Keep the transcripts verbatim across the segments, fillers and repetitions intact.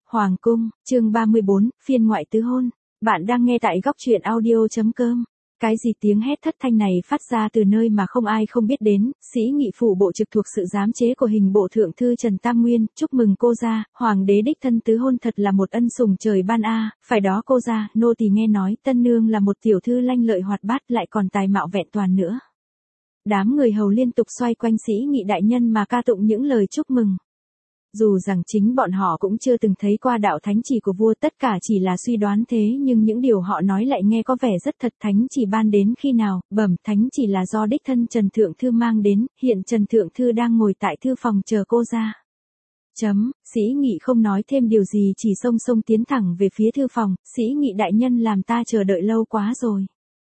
Hoàng cung, chương ba mươi bốn, phiên ngoại tứ hôn. Bạn đang nghe tại góc truyện audio.com. Cái gì tiếng hét thất thanh này phát ra từ nơi mà không ai không biết đến, sĩ nghị phủ bộ trực thuộc sự giám chế của hình bộ thượng thư Trần Tam Nguyên, chúc mừng cô gia, hoàng đế đích thân tứ hôn thật là một ân sủng trời ban a, phải đó cô gia, nô tỳ nghe nói tân nương là một tiểu thư lanh lợi hoạt bát lại còn tài mạo vẹn toàn nữa. Đám người hầu liên tục xoay quanh sĩ nghị đại nhân mà ca tụng những lời chúc mừng. Dù rằng chính bọn họ cũng chưa từng thấy qua đạo thánh chỉ của vua, tất cả chỉ là suy đoán thế, nhưng những điều họ nói lại nghe có vẻ rất thật. Thánh chỉ ban đến khi nào? Bẩm, thánh chỉ là do đích thân Trần Thượng Thư mang đến, hiện Trần Thượng Thư đang ngồi tại thư phòng chờ cô ra. Chấm, sĩ nghị không nói thêm điều gì, chỉ xông xông tiến thẳng về phía thư phòng. Sĩ nghị đại nhân, làm ta chờ đợi lâu quá rồi.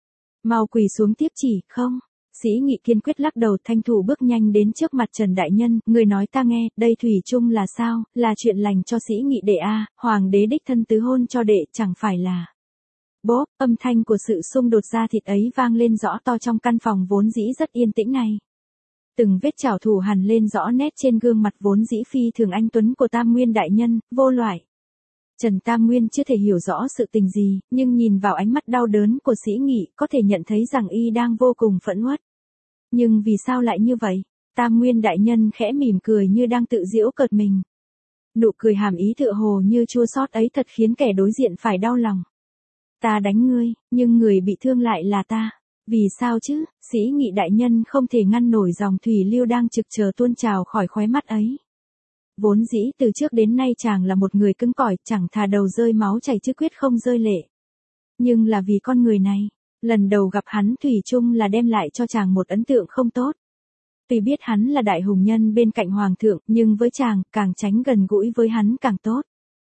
Mau quỳ xuống tiếp chỉ. Không. Sĩ nghị kiên quyết lắc đầu. Thanh thủ bước nhanh đến trước mặt Trần đại nhân, người nói ta nghe, đây thủy chung là sao, là chuyện lành cho sĩ nghị đệ a, hoàng đế đích thân tứ hôn cho đệ, chẳng phải là. Bốp, âm thanh của sự xung đột da thịt ấy vang lên rõ to trong căn phòng vốn dĩ rất yên tĩnh này. Từng vết chảo thủ hằn lên rõ nét trên gương mặt vốn dĩ phi thường anh tuấn của Tam Nguyên đại nhân, vô loại. Trần Tam Nguyên chưa thể hiểu rõ sự tình gì, nhưng nhìn vào ánh mắt đau đớn của sĩ nghị, có thể nhận thấy rằng y đang vô cùng phẫn uất. Nhưng vì sao lại như vậy? Tam Nguyên đại nhân khẽ mỉm cười như đang tự giễu cợt mình. Nụ cười hàm ý tựa hồ như chua xót ấy thật khiến kẻ đối diện phải đau lòng. Ta đánh ngươi, nhưng người bị thương lại là ta. Vì sao chứ? Sĩ nghị đại nhân không thể ngăn nổi dòng thủy lưu đang trực chờ tuôn trào khỏi khóe mắt ấy. Vốn dĩ từ trước đến nay chàng là một người cứng cỏi, chẳng thà đầu rơi máu chảy chứ quyết không rơi lệ. Nhưng là vì con người này, lần đầu gặp hắn thủy chung là đem lại cho chàng một ấn tượng không tốt. Tuy biết hắn là đại hùng nhân bên cạnh hoàng thượng, nhưng với chàng, càng tránh gần gũi với hắn càng tốt.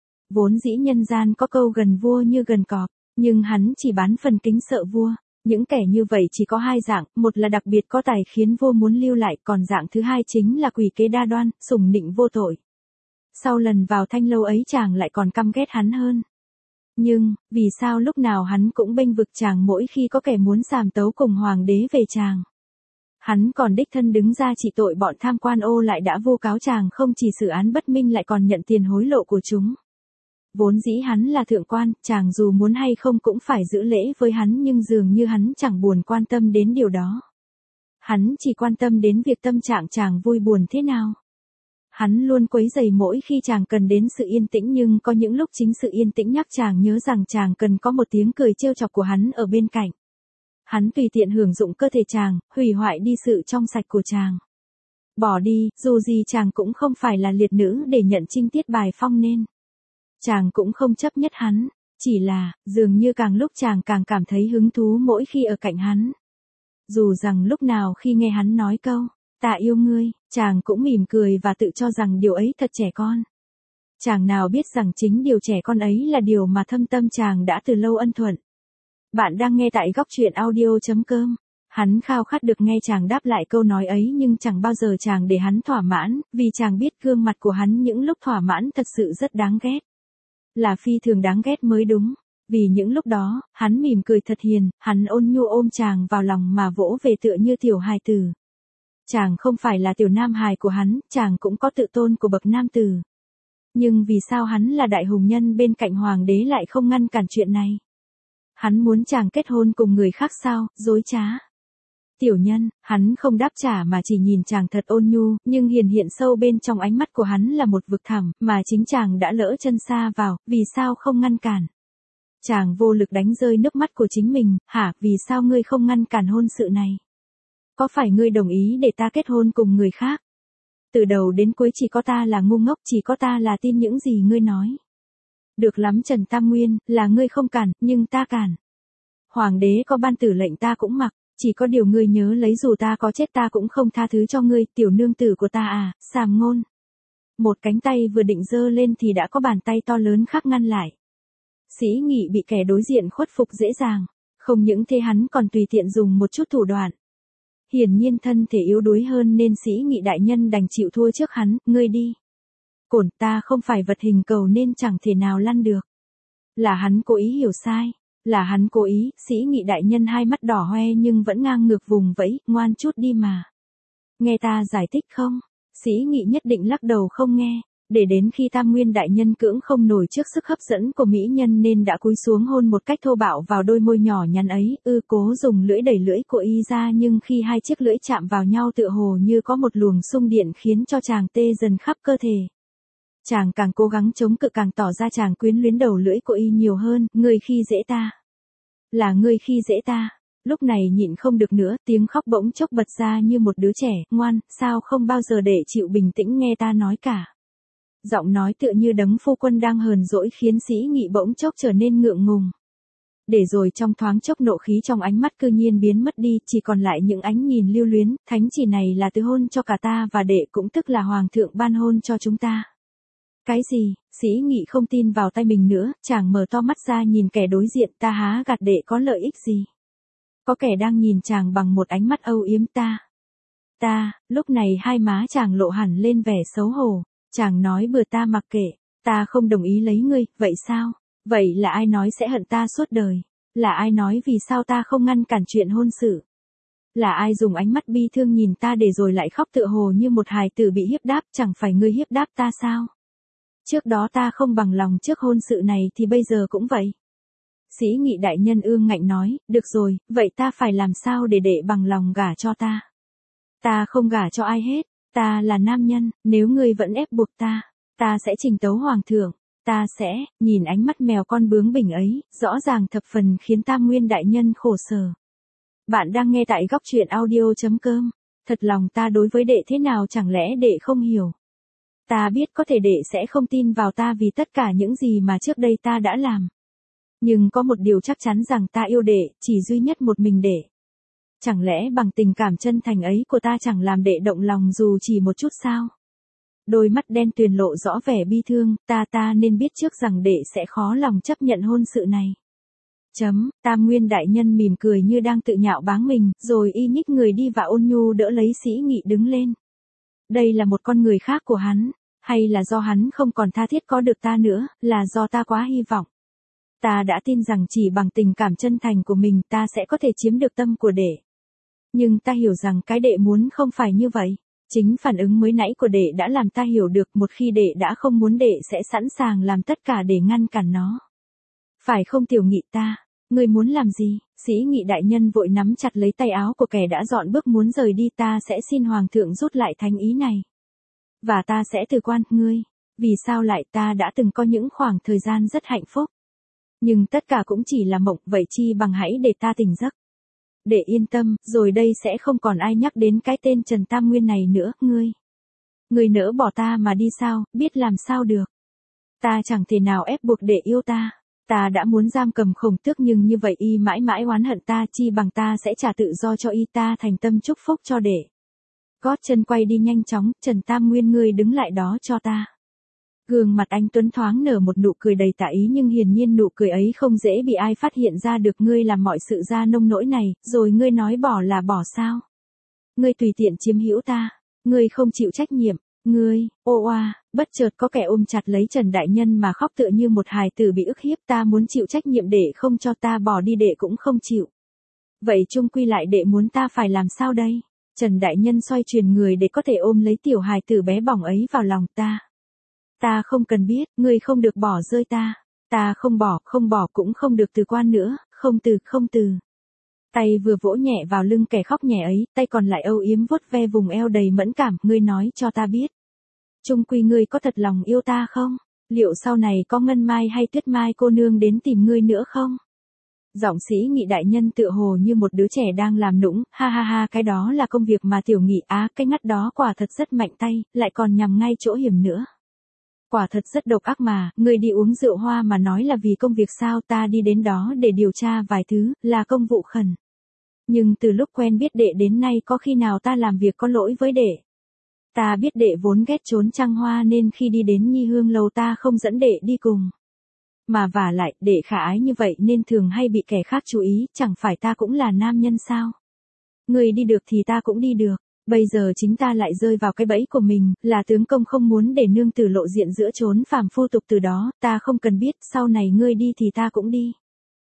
Vốn dĩ nhân gian có câu gần vua như gần cọp, nhưng hắn chỉ bán phần kính sợ vua. Những kẻ như vậy chỉ có hai dạng, một là đặc biệt có tài khiến vua muốn lưu lại, còn dạng thứ hai chính là quỷ kế đa đoan, sủng nịnh vô tội. Sau lần vào thanh lâu ấy chàng lại còn căm ghét hắn hơn. Nhưng, vì sao lúc nào hắn cũng bênh vực chàng mỗi khi có kẻ muốn sàm tấu cùng hoàng đế về chàng? Hắn còn đích thân đứng ra trị tội bọn tham quan ô lại đã vu cáo chàng không chỉ xử án bất minh lại còn nhận tiền hối lộ của chúng. Vốn dĩ hắn là thượng quan, chàng dù muốn hay không cũng phải giữ lễ với hắn, nhưng dường như hắn chẳng buồn quan tâm đến điều đó. Hắn chỉ quan tâm đến việc tâm trạng chàng vui buồn thế nào. Hắn luôn quấy rầy mỗi khi chàng cần đến sự yên tĩnh, nhưng có những lúc chính sự yên tĩnh nhắc chàng nhớ rằng chàng cần có một tiếng cười trêu chọc của hắn ở bên cạnh. Hắn tùy tiện hưởng dụng cơ thể chàng, hủy hoại đi sự trong sạch của chàng. Bỏ đi, dù gì chàng cũng không phải là liệt nữ để nhận trinh tiết bài phong nên. Chàng cũng không chấp nhất hắn, chỉ là, dường như càng lúc chàng càng cảm thấy hứng thú mỗi khi ở cạnh hắn. Dù rằng lúc nào khi nghe hắn nói câu, ta yêu ngươi, chàng cũng mỉm cười và tự cho rằng điều ấy thật trẻ con. Chàng nào biết rằng chính điều trẻ con ấy là điều mà thâm tâm chàng đã từ lâu ân thuận. Bạn đang nghe tại góc truyện audio.com. Hắn khao khát được nghe chàng đáp lại câu nói ấy, nhưng chẳng bao giờ chàng để hắn thỏa mãn, vì chàng biết gương mặt của hắn những lúc thỏa mãn thật sự rất đáng ghét. Là phi thường đáng ghét mới đúng. Vì những lúc đó, hắn mỉm cười thật hiền, hắn ôn nhu ôm chàng vào lòng mà vỗ về tựa như tiểu hài tử. Chàng không phải là tiểu nam hài của hắn, chàng cũng có tự tôn của bậc nam tử. Nhưng vì sao hắn là đại hùng nhân bên cạnh hoàng đế lại không ngăn cản chuyện này? Hắn muốn chàng kết hôn cùng người khác sao? Dối trá. Tiểu nhân, hắn không đáp trả mà chỉ nhìn chàng thật ôn nhu, nhưng hiền hiện sâu bên trong ánh mắt của hắn là một vực thẳm, mà chính chàng đã lỡ chân xa vào, vì sao không ngăn cản? Chàng vô lực đánh rơi nước mắt của chính mình, hả, vì sao ngươi không ngăn cản hôn sự này? Có phải ngươi đồng ý để ta kết hôn cùng người khác? Từ đầu đến cuối chỉ có ta là ngu ngốc, chỉ có ta là tin những gì ngươi nói. Được lắm Trần Tam Nguyên, là ngươi không cản, nhưng ta cản. Hoàng đế có ban tử lệnh ta cũng mặc. Chỉ có điều ngươi nhớ lấy, dù ta có chết ta cũng không tha thứ cho ngươi, tiểu nương tử của ta à, sàm ngôn. Một cánh tay vừa định giơ lên thì đã có bàn tay to lớn khác ngăn lại. Sĩ nghị bị kẻ đối diện khuất phục dễ dàng, không những thế hắn còn tùy tiện dùng một chút thủ đoạn. Hiển nhiên thân thể yếu đuối hơn nên sĩ nghị đại nhân đành chịu thua trước hắn, ngươi đi. Cổn, ta không phải vật hình cầu nên chẳng thể nào lăn được. Là hắn cố ý hiểu sai. Là hắn cố ý, sĩ nghị đại nhân hai mắt đỏ hoe nhưng vẫn ngang ngược vùng vẫy, ngoan chút đi mà. Nghe ta giải thích không? Sĩ nghị nhất định lắc đầu không nghe. Để đến khi Tam Nguyên đại nhân cưỡng không nổi trước sức hấp dẫn của mỹ nhân nên đã cúi xuống hôn một cách thô bạo vào đôi môi nhỏ nhắn ấy, ư cố dùng lưỡi đẩy lưỡi của y ra, nhưng khi hai chiếc lưỡi chạm vào nhau tựa hồ như có một luồng xung điện khiến cho chàng tê dần khắp cơ thể. Chàng càng cố gắng chống cự càng tỏ ra chàng quyến luyến đầu lưỡi của y nhiều hơn, ngươi khi dễ ta. Là ngươi khi dễ ta. Lúc này nhịn không được nữa, tiếng khóc bỗng chốc bật ra như một đứa trẻ, ngoan, sao không bao giờ để chịu bình tĩnh nghe ta nói cả. Giọng nói tựa như đấng phu quân đang hờn dỗi khiến Sĩ Nghị bỗng chốc trở nên ngượng ngùng. Để rồi trong thoáng chốc nộ khí trong ánh mắt cư nhiên biến mất đi, chỉ còn lại những ánh nhìn lưu luyến, thánh chỉ này là từ hôn cho cả ta và đệ cũng tức là hoàng thượng ban hôn cho chúng ta. Cái gì? Sĩ Nghị không tin vào tay mình nữa, chàng mở to mắt ra nhìn kẻ đối diện, ta há gạt đệ có lợi ích gì? Có kẻ đang nhìn chàng bằng một ánh mắt âu yếm ta. Ta, lúc này hai má chàng lộ hẳn lên vẻ xấu hổ, chàng nói bừa ta mặc kệ, ta không đồng ý lấy ngươi, vậy sao? Vậy là ai nói sẽ hận ta suốt đời? Là ai nói vì sao ta không ngăn cản chuyện hôn sự? Là ai dùng ánh mắt bi thương nhìn ta để rồi lại khóc tựa hồ như một hài tử bị hiếp đáp, chẳng phải ngươi hiếp đáp ta sao? Trước đó ta không bằng lòng trước hôn sự này thì bây giờ cũng vậy. Sĩ Nghị đại nhân ương ngạnh nói, được rồi, vậy ta phải làm sao để đệ bằng lòng gả cho ta? Ta không gả cho ai hết, ta là nam nhân, nếu ngươi vẫn ép buộc ta, ta sẽ trình tấu hoàng thượng, ta sẽ, nhìn ánh mắt mèo con bướng bỉnh ấy, rõ ràng thập phần khiến Tam Nguyên đại nhân khổ sở. Bạn đang nghe tại góc truyện audio chấm com, thật lòng ta đối với đệ thế nào chẳng lẽ đệ không hiểu? Ta biết có thể đệ sẽ không tin vào ta vì tất cả những gì mà trước đây ta đã làm. Nhưng có một điều chắc chắn rằng ta yêu đệ, chỉ duy nhất một mình đệ. Chẳng lẽ bằng tình cảm chân thành ấy của ta chẳng làm đệ động lòng dù chỉ một chút sao? Đôi mắt đen tuyền lộ rõ vẻ bi thương, ta ta nên biết trước rằng đệ sẽ khó lòng chấp nhận hôn sự này. Chấm, Tam Nguyên đại nhân mỉm cười như đang tự nhạo báng mình, rồi y nhích người đi và ôn nhu đỡ lấy Sĩ Nghị đứng lên. Đây là một con người khác của hắn, hay là do hắn không còn tha thiết có được ta nữa, là do ta quá hy vọng. Ta đã tin rằng chỉ bằng tình cảm chân thành của mình ta sẽ có thể chiếm được tâm của đệ. Nhưng ta hiểu rằng cái đệ muốn không phải như vậy. Chính phản ứng mới nãy của đệ đã làm ta hiểu được một khi đệ đã không muốn đệ sẽ sẵn sàng làm tất cả để ngăn cản nó. Phải không Tiểu Nghị ta? Ngươi muốn làm gì? Sĩ Nghị đại nhân vội nắm chặt lấy tay áo của kẻ đã dọn bước muốn rời đi, ta sẽ xin hoàng thượng rút lại thánh ý này. Và ta sẽ từ quan, ngươi. Vì sao lại ta đã từng có những khoảng thời gian rất hạnh phúc. Nhưng tất cả cũng chỉ là mộng, vậy chi bằng hãy để ta tỉnh giấc. Để yên tâm, rồi đây sẽ không còn ai nhắc đến cái tên Trần Tam Nguyên này nữa, ngươi. Ngươi nỡ bỏ ta mà đi sao, biết làm sao được. Ta chẳng thể nào ép buộc để yêu ta. Ta đã muốn giam cầm Khổng Tước nhưng như vậy y mãi mãi oán hận ta, chi bằng ta sẽ trả tự do cho y, ta thành tâm chúc phúc cho đệ. Gót chân quay đi nhanh chóng, Trần Tam Nguyên ngươi đứng lại đó cho ta. Gương mặt anh Tuấn thoáng nở một nụ cười đầy tà ý nhưng hiển nhiên nụ cười ấy không dễ bị ai phát hiện ra được. Ngươi làm mọi sự ra nông nỗi này, rồi ngươi nói bỏ là bỏ sao? Ngươi tùy tiện chiếm hữu ta, ngươi không chịu trách nhiệm, ngươi, ô oa, bất chợt có kẻ ôm chặt lấy Trần Đại Nhân mà khóc tựa như một hài tử bị ức hiếp, ta muốn chịu trách nhiệm để không cho ta bỏ đi đệ cũng không chịu. Vậy chung quy lại đệ muốn ta phải làm sao đây? Trần Đại Nhân xoay chuyển người để có thể ôm lấy tiểu hài tử bé bỏng ấy vào lòng ta. Ta không cần biết, ngươi không được bỏ rơi ta. Ta không bỏ, không bỏ cũng không được từ quan nữa, không từ, không từ. Tay vừa vỗ nhẹ vào lưng kẻ khóc nhẹ ấy, tay còn lại âu yếm vuốt ve vùng eo đầy mẫn cảm, ngươi nói cho ta biết. Chung quy ngươi có thật lòng yêu ta không? Liệu sau này có Ngân Mai hay Tuyết Mai cô nương đến tìm ngươi nữa không? Giọng Sĩ Nghị đại nhân tựa hồ như một đứa trẻ đang làm nũng, ha ha ha, cái đó là công việc mà Tiểu Nghị á, cái ngắt đó quả thật rất mạnh tay, lại còn nhằm ngay chỗ hiểm nữa. Quả thật rất độc ác mà, ngươi đi uống rượu hoa mà nói là vì công việc sao, ta đi đến đó để điều tra vài thứ, là công vụ khẩn. Nhưng từ lúc quen biết đệ đến nay có khi nào ta làm việc có lỗi với đệ. Ta biết đệ vốn ghét trốn trăng hoa nên khi đi đến Nhi Hương Lầu ta không dẫn đệ đi cùng. Mà vả lại, đệ khả ái như vậy nên thường hay bị kẻ khác chú ý, chẳng phải ta cũng là nam nhân sao? Ngươi đi được thì ta cũng đi được. Bây giờ chính ta lại rơi vào cái bẫy của mình, là tướng công không muốn để nương tử lộ diện giữa chốn phàm phu tục từ đó, ta không cần biết, sau này ngươi đi thì ta cũng đi.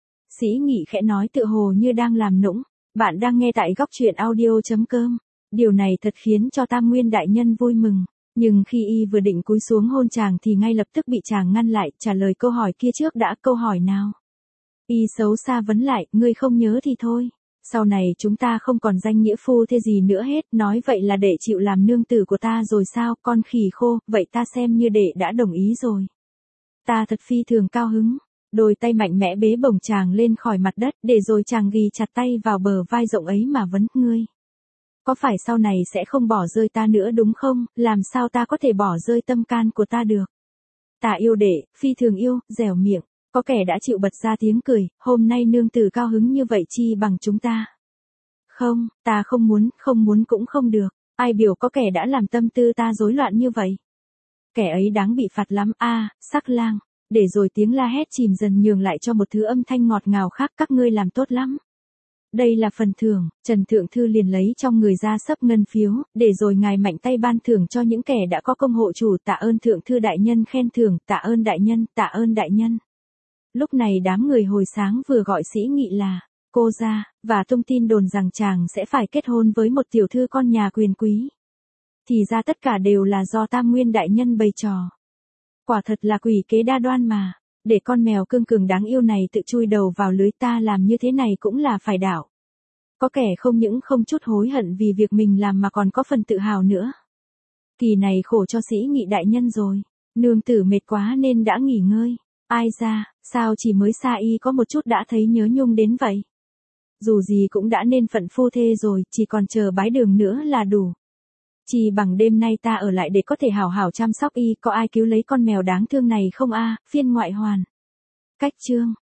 Sĩ Nghị khẽ nói tựa hồ như đang làm nũng, bạn đang nghe tại góc truyện audio chấm com. Điều này thật khiến cho Tam Nguyên đại nhân vui mừng. Nhưng khi y vừa định cúi xuống hôn chàng thì ngay lập tức bị chàng ngăn lại, trả lời câu hỏi kia trước đã, câu hỏi nào? Y xấu xa vấn lại, ngươi không nhớ thì thôi. Sau này chúng ta không còn danh nghĩa phu thê gì nữa hết, nói vậy là đệ chịu làm nương tử của ta rồi sao, con khỉ khô, vậy ta xem như đệ đã đồng ý rồi. Ta thật phi thường cao hứng. Đôi tay mạnh mẽ bế bổng chàng lên khỏi mặt đất, để rồi chàng ghi chặt tay vào bờ vai rộng ấy mà vấn, ngươi. Có phải sau này sẽ không bỏ rơi ta nữa đúng không, làm sao ta có thể bỏ rơi tâm can của ta được. Ta yêu đệ, phi thường yêu, dẻo miệng. Có kẻ đã chịu bật ra tiếng cười, hôm nay nương tử cao hứng như vậy chi bằng chúng ta. Không, ta không muốn, không muốn cũng không được. Ai biểu có kẻ đã làm tâm tư ta rối loạn như vậy. Kẻ ấy đáng bị phạt lắm a, sắc lang. Để rồi tiếng la hét chìm dần nhường lại cho một thứ âm thanh ngọt ngào khác, các ngươi làm tốt lắm. Đây là phần thưởng, Trần Thượng Thư liền lấy trong người ra sấp ngân phiếu, để rồi ngài mạnh tay ban thưởng cho những kẻ đã có công hộ chủ, tạ ơn Thượng Thư đại nhân, khen thưởng, tạ ơn đại nhân, tạ ơn đại nhân. Lúc này đám người hồi sáng vừa gọi Sĩ Nghị là cô ra, và tung tin đồn rằng chàng sẽ phải kết hôn với một tiểu thư con nhà quyền quý. Thì ra tất cả đều là do Tam Nguyên đại nhân bày trò. Quả thật là quỷ kế đa đoan mà, để con mèo cương cường đáng yêu này tự chui đầu vào lưới, ta làm như thế này cũng là phải đạo. Có kẻ không những không chút hối hận vì việc mình làm mà còn có phần tự hào nữa. Kỳ này khổ cho Sĩ Nghị đại nhân rồi, nương tử mệt quá nên đã nghỉ ngơi. Ai ra, sao chỉ mới xa y có một chút đã thấy nhớ nhung đến vậy. Dù gì cũng đã nên phận phu thê rồi, chỉ còn chờ bái đường nữa là đủ. Chỉ bằng đêm nay ta ở lại để có thể hảo hảo chăm sóc y, có ai cứu lấy con mèo đáng thương này không a, phiên ngoại hoàn. Cách chương